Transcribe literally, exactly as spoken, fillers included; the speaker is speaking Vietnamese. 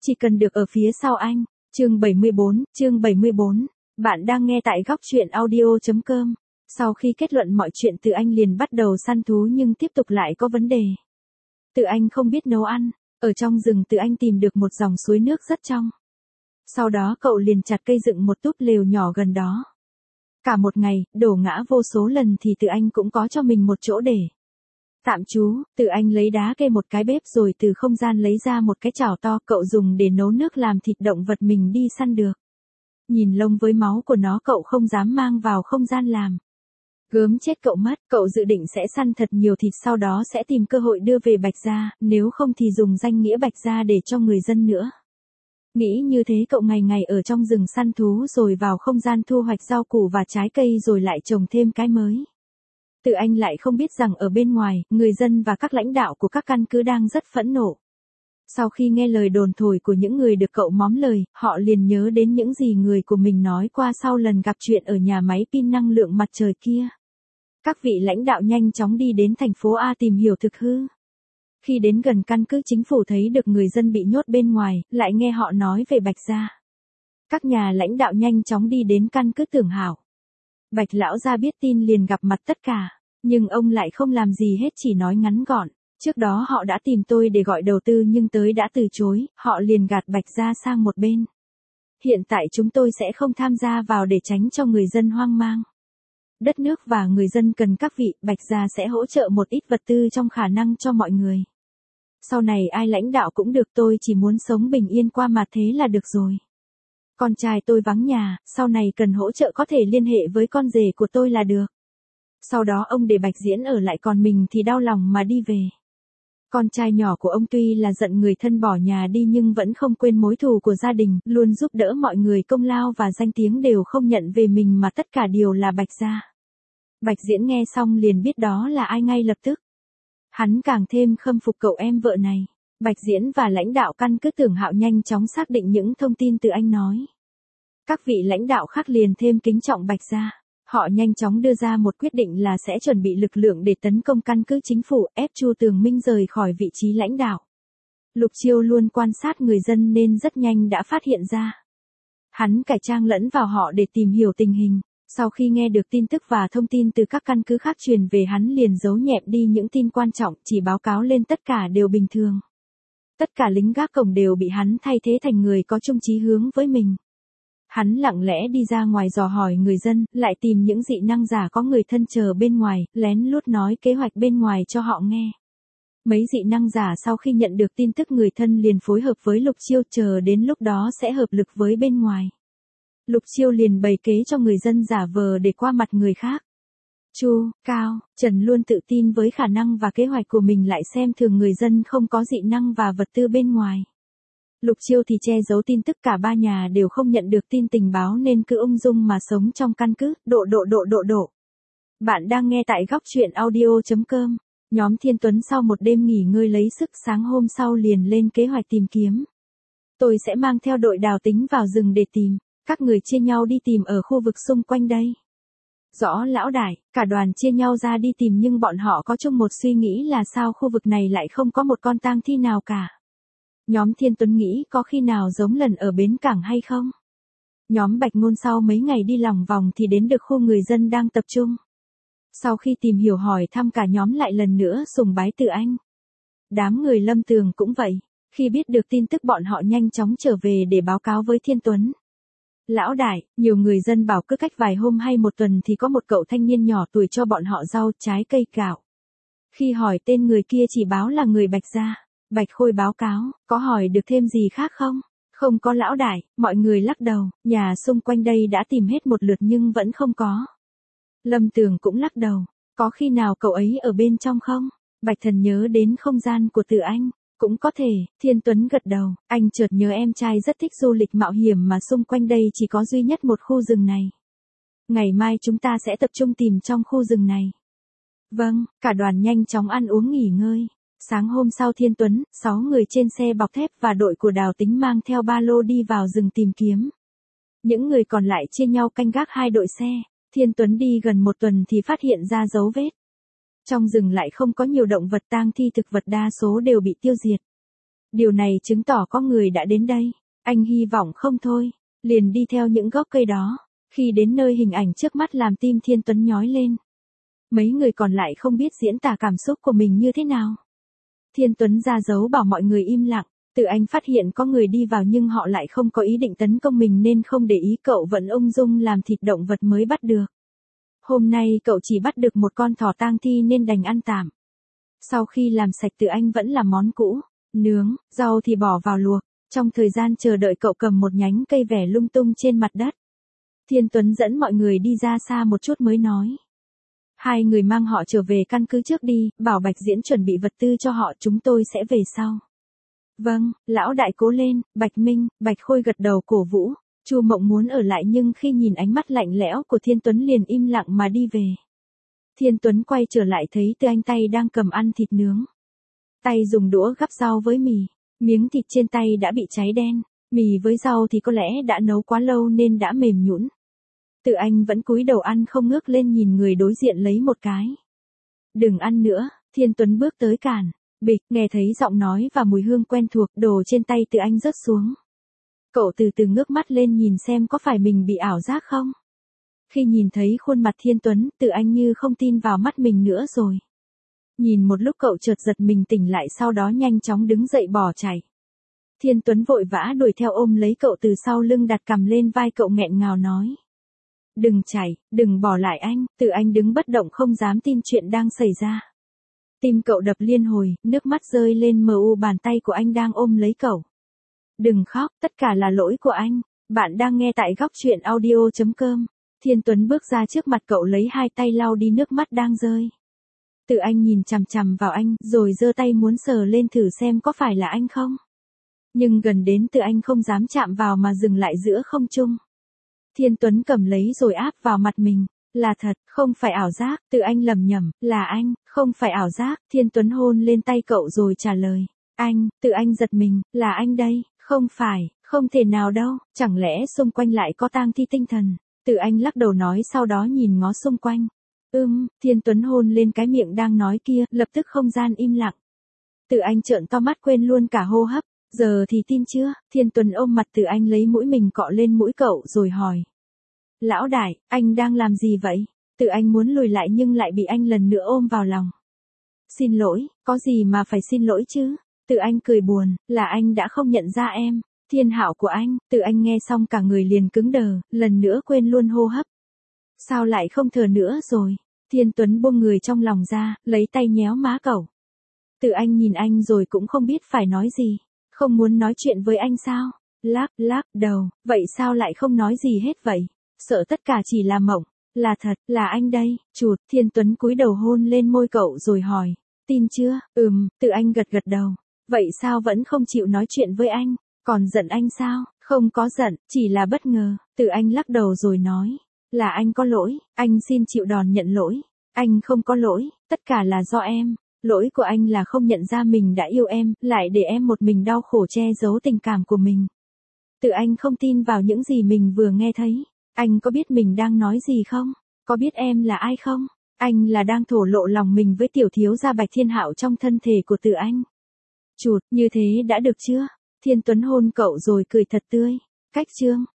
chỉ cần được ở phía sau anh. Chương bảy mươi bốn, chương bảy mươi bốn. Bạn đang nghe tại góc truyện audio chấm com. Sau khi kết luận mọi chuyện, Từ Anh liền bắt đầu săn thú nhưng tiếp tục lại có vấn đề. Từ Anh không biết nấu ăn, ở trong rừng Từ Anh tìm được một dòng suối nước rất trong. Sau đó cậu liền chặt cây dựng một túp lều nhỏ gần đó. Cả một ngày, đổ ngã vô số lần thì Từ Anh cũng có cho mình một chỗ để tạm trú. Từ Anh lấy đá kê một cái bếp rồi từ không gian lấy ra một cái chảo to, cậu dùng để nấu nước làm thịt động vật mình đi săn được. Nhìn lông với máu của nó cậu không dám mang vào không gian làm gớm chết cậu mất. Cậu dự định sẽ săn thật nhiều thịt, sau đó sẽ tìm cơ hội đưa về Bạch Gia, nếu không thì dùng danh nghĩa Bạch Gia để cho người dân nữa. Nghĩ như thế cậu ngày ngày ở trong rừng săn thú rồi vào không gian thu hoạch rau củ và trái cây rồi lại trồng thêm cái mới. Từ Anh lại không biết rằng ở bên ngoài, người dân và các lãnh đạo của các căn cứ đang rất phẫn nộ. Sau khi nghe lời đồn thổi của những người được cậu móm lời, họ liền nhớ đến những gì người của mình nói qua sau lần gặp chuyện ở nhà máy pin năng lượng mặt trời kia. Các vị lãnh đạo nhanh chóng đi đến thành phố A tìm hiểu thực hư. Khi đến gần căn cứ chính phủ thấy được người dân bị nhốt bên ngoài, lại nghe họ nói về Bạch Gia. Các nhà lãnh đạo nhanh chóng đi đến căn cứ Tưởng Hảo. Bạch lão gia biết tin liền gặp mặt tất cả, nhưng ông lại không làm gì hết, chỉ nói ngắn gọn. Trước đó họ đã tìm tôi để gọi đầu tư nhưng tới đã từ chối, họ liền gạt Bạch Gia sang một bên. Hiện tại chúng tôi sẽ không tham gia vào để tránh cho người dân hoang mang. Đất nước và người dân cần các vị, Bạch Gia sẽ hỗ trợ một ít vật tư trong khả năng cho mọi người. Sau này ai lãnh đạo cũng được, tôi chỉ muốn sống bình yên qua mà thế là được rồi. Con trai tôi vắng nhà, sau này cần hỗ trợ có thể liên hệ với con rể của tôi là được. Sau đó ông để Bạch Diễn ở lại, còn mình thì đau lòng mà đi về. Con trai nhỏ của ông tuy là giận người thân bỏ nhà đi nhưng vẫn không quên mối thù của gia đình, luôn giúp đỡ mọi người, công lao và danh tiếng đều không nhận về mình mà tất cả đều là Bạch Gia. Bạch Diễn nghe xong liền biết đó là ai ngay lập tức. Hắn càng thêm khâm phục cậu em vợ này. Bạch Diễn và lãnh đạo căn cứ Tưởng Hạo nhanh chóng xác định những thông tin Từ Anh nói. Các vị lãnh đạo khác liền thêm kính trọng Bạch Gia. Họ nhanh chóng đưa ra một quyết định là sẽ chuẩn bị lực lượng để tấn công căn cứ chính phủ, ép Chu Tường Minh rời khỏi vị trí lãnh đạo. Lục Chiêu luôn quan sát người dân nên rất nhanh đã phát hiện ra. Hắn cải trang lẫn vào họ để tìm hiểu tình hình. Sau khi nghe được tin tức và thông tin từ các căn cứ khác truyền về, hắn liền giấu nhẹm đi những tin quan trọng, chỉ báo cáo lên tất cả đều bình thường. Tất cả lính gác cổng đều bị hắn thay thế thành người có chung chí hướng với mình. Hắn lặng lẽ đi ra ngoài dò hỏi người dân, lại tìm những dị năng giả có người thân chờ bên ngoài, lén lút nói kế hoạch bên ngoài cho họ nghe. Mấy dị năng giả sau khi nhận được tin tức người thân liền phối hợp với Lục Chiêu, chờ đến lúc đó sẽ hợp lực với bên ngoài. Lục Chiêu liền bày kế cho người dân giả vờ để qua mặt người khác. Chu, Cao, Trần luôn tự tin với khả năng và kế hoạch của mình, lại xem thường người dân không có dị năng và vật tư bên ngoài. Lục Chiêu thì che giấu tin tức, cả ba nhà đều không nhận được tin tình báo nên cứ ung dung mà sống trong căn cứ, độ độ độ độ độ. Bạn đang nghe tại góc truyện audio chấm com. Nhóm Thiên Tuấn sau một đêm nghỉ ngơi lấy sức, sáng hôm sau liền lên kế hoạch tìm kiếm. Tôi sẽ mang theo đội đào tính vào rừng để tìm. Các người chia nhau đi tìm ở khu vực xung quanh đây. Rõ lão đại, cả đoàn chia nhau ra đi tìm nhưng bọn họ có chung một suy nghĩ là sao khu vực này lại không có một con tang thi nào cả. Nhóm Thiên Tuấn nghĩ có khi nào giống lần ở bến cảng hay không? Nhóm Bạch Ngôn sau mấy ngày đi lòng vòng thì đến được khu người dân đang tập trung. Sau khi tìm hiểu hỏi thăm, cả nhóm lại lần nữa sùng bái Từ Anh. Đám người Lâm Tường cũng vậy, khi biết được tin tức bọn họ nhanh chóng trở về để báo cáo với Thiên Tuấn. Lão đại, nhiều người dân bảo cứ cách vài hôm hay một tuần thì có một cậu thanh niên nhỏ tuổi cho bọn họ rau, trái cây, gạo. Khi hỏi tên người kia chỉ báo là người Bạch Gia. Bạch Khôi báo cáo, có hỏi được thêm gì khác không? Không có lão đại, mọi người lắc đầu, nhà xung quanh đây đã tìm hết một lượt nhưng vẫn không có. Lâm Tường cũng lắc đầu, có khi nào cậu ấy ở bên trong không? Bạch Thần nhớ đến không gian của Từ Anh. Cũng có thể, Thiên Tuấn gật đầu, anh chợt nhớ em trai rất thích du lịch mạo hiểm mà xung quanh đây chỉ có duy nhất một khu rừng này. Ngày mai chúng ta sẽ tập trung tìm trong khu rừng này. Vâng, cả đoàn nhanh chóng ăn uống nghỉ ngơi. Sáng hôm sau Thiên Tuấn, sáu người trên xe bọc thép và đội của đào tính mang theo ba lô đi vào rừng tìm kiếm. Những người còn lại chia nhau canh gác hai đội xe. Thiên Tuấn đi gần một tuần thì phát hiện ra dấu vết. Trong rừng lại không có nhiều động vật tang thi, thực vật đa số đều bị tiêu diệt. Điều này chứng tỏ có người đã đến đây. Anh hy vọng không thôi. Liền đi theo những gốc cây đó. Khi đến nơi hình ảnh trước mắt làm tim Thiên Tuấn nhói lên. Mấy người còn lại không biết diễn tả cảm xúc của mình như thế nào. Thiên Tuấn ra dấu bảo mọi người im lặng. Từ Anh phát hiện có người đi vào nhưng họ lại không có ý định tấn công mình nên không để ý, cậu vẫn ung dung làm thịt động vật mới bắt được. Hôm nay cậu chỉ bắt được một con thỏ tang thi nên đành ăn tạm. Sau khi làm sạch Từ Anh vẫn là món cũ, nướng, rau thì bỏ vào luộc. Trong thời gian chờ đợi cậu cầm một nhánh cây vẻ lung tung trên mặt đất. Thiên Tuấn dẫn mọi người đi ra xa một chút mới nói. Hai người mang họ trở về căn cứ trước đi, bảo Bạch Diễn chuẩn bị vật tư cho họ, chúng tôi sẽ về sau. Vâng, lão đại cố lên. Bạch Minh, Bạch Khôi gật đầu cổ vũ. Chu Mộng muốn ở lại nhưng khi nhìn ánh mắt lạnh lẽo của Thiên Tuấn liền im lặng mà đi về. Thiên Tuấn quay trở lại thấy Từ Anh tay đang cầm ăn thịt nướng. Tay dùng đũa gắp rau với mì, miếng thịt trên tay đã bị cháy đen, mì với rau thì có lẽ đã nấu quá lâu nên đã mềm nhũn. Từ Anh vẫn cúi đầu ăn không ngước lên nhìn người đối diện lấy một cái. Đừng ăn nữa, Thiên Tuấn bước tới cản. Bịch, nghe thấy giọng nói và mùi hương quen thuộc, đồ trên tay Từ Anh rớt xuống. Cậu từ từ ngước mắt lên nhìn xem có phải mình bị ảo giác không. Khi nhìn thấy khuôn mặt Thiên Tuấn, Từ Anh như không tin vào mắt mình nữa rồi. Nhìn một lúc cậu chợt giật mình tỉnh lại, sau đó nhanh chóng đứng dậy bỏ chạy. Thiên Tuấn vội vã đuổi theo ôm lấy cậu từ sau lưng, đặt cằm lên vai cậu nghẹn ngào nói. Đừng chạy, đừng bỏ lại anh. Từ Anh đứng bất động không dám tin chuyện đang xảy ra. Tim cậu đập liên hồi, nước mắt rơi lên mờ u bàn tay của anh đang ôm lấy cậu. Đừng khóc, tất cả là lỗi của anh. Bạn đang nghe tại góc truyện audio chấm com. Thiên Tuấn bước ra trước mặt cậu lấy hai tay lau đi nước mắt đang rơi. Từ Anh nhìn chằm chằm vào anh, rồi giơ tay muốn sờ lên thử xem có phải là anh không. Nhưng gần đến Từ Anh không dám chạm vào mà dừng lại giữa không trung. Thiên Tuấn cầm lấy rồi áp vào mặt mình. Là thật, không phải ảo giác. Từ Anh lẩm nhẩm, là anh, không phải ảo giác. Thiên Tuấn hôn lên tay cậu rồi trả lời. Anh. Từ Anh giật mình, là anh đây. Không phải, không thể nào đâu. Chẳng lẽ xung quanh lại có tang thi tinh thần. Từ Anh lắc đầu nói, sau đó nhìn ngó xung quanh. Ưm, Thiên Tuấn hôn lên cái miệng đang nói kia, lập tức không gian im lặng. Từ Anh trợn to mắt quên luôn cả hô hấp. Giờ thì tin chưa? Thiên Tuấn ôm mặt Từ Anh lấy mũi mình cọ lên mũi cậu rồi hỏi. Lão đại, anh đang làm gì vậy? Từ Anh muốn lùi lại nhưng lại bị anh lần nữa ôm vào lòng. Xin lỗi, có gì mà phải xin lỗi chứ? Từ Anh cười buồn, là anh đã không nhận ra em. Thiên Hạo của anh. Từ Anh nghe xong cả người liền cứng đờ, lần nữa quên luôn hô hấp. Sao lại không thở nữa rồi? Thiên Tuấn buông người trong lòng ra, lấy tay nhéo má cậu. Từ Anh nhìn anh rồi cũng không biết phải nói gì. Không muốn nói chuyện với anh sao? Lắc, lắc đầu, vậy sao lại không nói gì hết vậy? Sợ tất cả chỉ là mộng. Là thật, là anh đây. Chụt, Thiên Tuấn cúi đầu hôn lên môi cậu rồi hỏi. Tin chưa? Ừm, Từ Anh gật gật đầu. Vậy sao vẫn không chịu nói chuyện với anh? Còn giận anh sao? Không có giận, chỉ là bất ngờ. Từ Anh lắc đầu rồi nói. Là anh có lỗi, anh xin chịu đòn nhận lỗi. Anh không có lỗi, tất cả là do em. Lỗi của anh là không nhận ra mình đã yêu em, lại để em một mình đau khổ che giấu tình cảm của mình. Từ Anh không tin vào những gì mình vừa nghe thấy. Anh có biết mình đang nói gì không? Có biết em là ai không? Anh là đang thổ lộ lòng mình với tiểu thiếu gia Bạch Thiên Hạo trong thân thể của Từ Anh. Chụt, như thế đã được chưa? Thiên Tuấn hôn cậu rồi cười thật tươi. Cách chương.